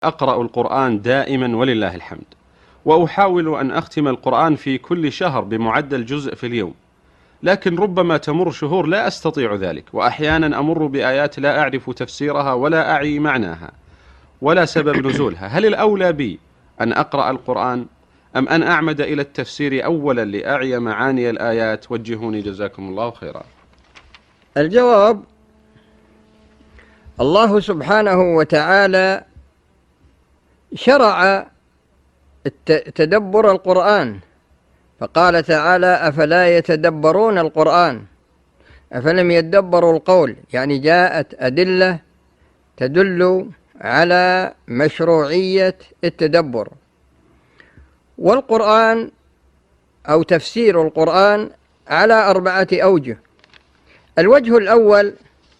أقرأ القرآن دائما ولله الحمد، وأحاول أن أختم القرآن في كل شهر بمعدل جزء في اليوم، لكن ربما تمر شهور لا أستطيع ذلك، وأحيانا أمر بآيات لا أعرف تفسيرها ولا أعي معناها ولا سبب نزولها. هل الأولى بي أن أقرأ القرآن أم أن أعمد إلى التفسير أولا لأعي معاني الآيات؟ وجهوني جزاكم الله خيرا. الجواب: الله سبحانه وتعالى شرع تدبر القرآن، فقال تعالى: أفلا يتدبرون القرآن أفلم يدبروا القول، يعني جاءت أدلة تدل على مشروعية التدبر. والقرآن أو تفسير القرآن على 4 أوجه. الوجه الأول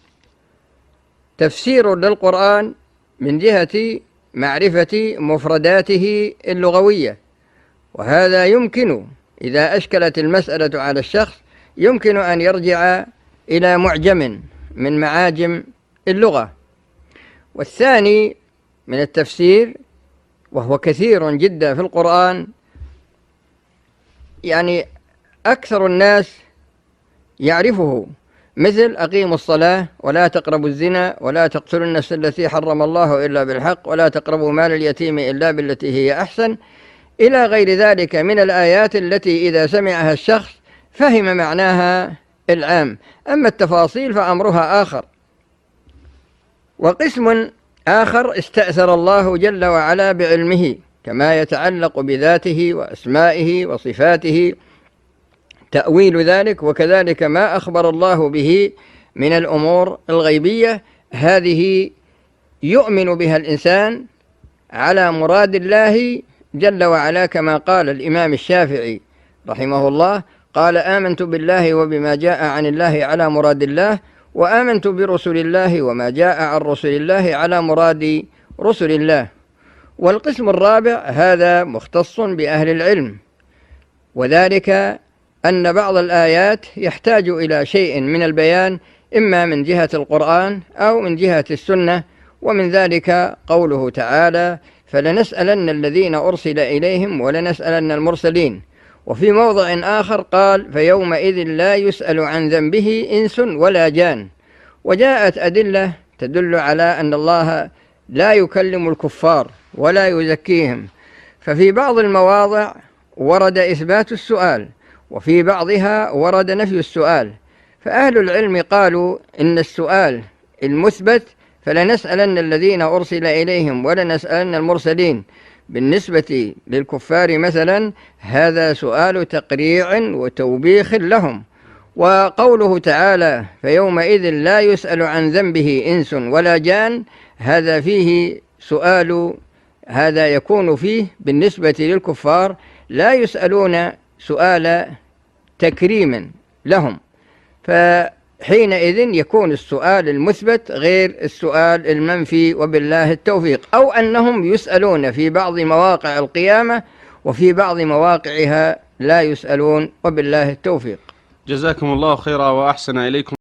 تفسير للقرآن من جهة معرفة مفرداته اللغوية، وهذا يمكن إذا أشكلت المسألة على الشخص يمكن أن يرجع إلى معجم من معاجم اللغة. والثاني من التفسير، وهو كثير جدا في القرآن، يعني أكثر الناس يعرفه، مثل: أقيموا الصلاة ولا تقربوا الزنا ولا تقتلوا النفس التي حرم الله إلا بالحق ولا تقربوا مال اليتيم إلا بالتي هي أحسن، إلى غير ذلك من الآيات التي إذا سمعها الشخص فهم معناها العام. أما التفاصيل فأمرها آخر. وقسم آخر استأثر الله جل وعلا بعلمه كما يتعلق بذاته وأسمائه وصفاته، تأويل ذلك، وكذلك ما أخبر الله به من الأمور الغيبية، هذه يؤمن بها الإنسان على مراد الله جل وعلا، كما قال الإمام الشافعي رحمه الله: قال: آمنت بالله وبما جاء عن الله على مراد الله، وآمنت برسل الله وما جاء عن رسل الله على مراد رسل الله. والقسم الرابع هذا مختص بأهل العلم، وذلك أن بعض الآيات يحتاج إلى شيء من البيان، إما من جهة القرآن أو من جهة السنة، ومن ذلك قوله تعالى: فلنسألن الذين أرسل إليهم ولنسألن المرسلين. وفي موضع آخر قال: فيومئذ لا يسأل عن ذنبه إنس ولا جان. وجاءت أدلة تدل على أن الله لا يكلم الكفار ولا يزكيهم، ففي بعض المواضع ورد إثبات السؤال، وفي بعضها ورد نفي السؤال. فأهل العلم قالوا إن السؤال المثبت: فلنسألن الذين أرسل إليهم ولنسألن المرسلين، بالنسبة للكفار مثلا هذا سؤال تقريع وتوبيخ لهم. وقوله تعالى: فيومئذ لا يسأل عن ذنبه إنس ولا جان، هذا فيه سؤال، هذا يكون فيه بالنسبة للكفار لا يسألون سؤال تكريم لهم، فحينئذ يكون السؤال المثبت غير السؤال المنفي، وبالله التوفيق. أو أنهم يسألون في بعض مواقع القيامة وفي بعض مواقعها لا يسألون، وبالله التوفيق. جزاكم الله خيرا وأحسن إليكم.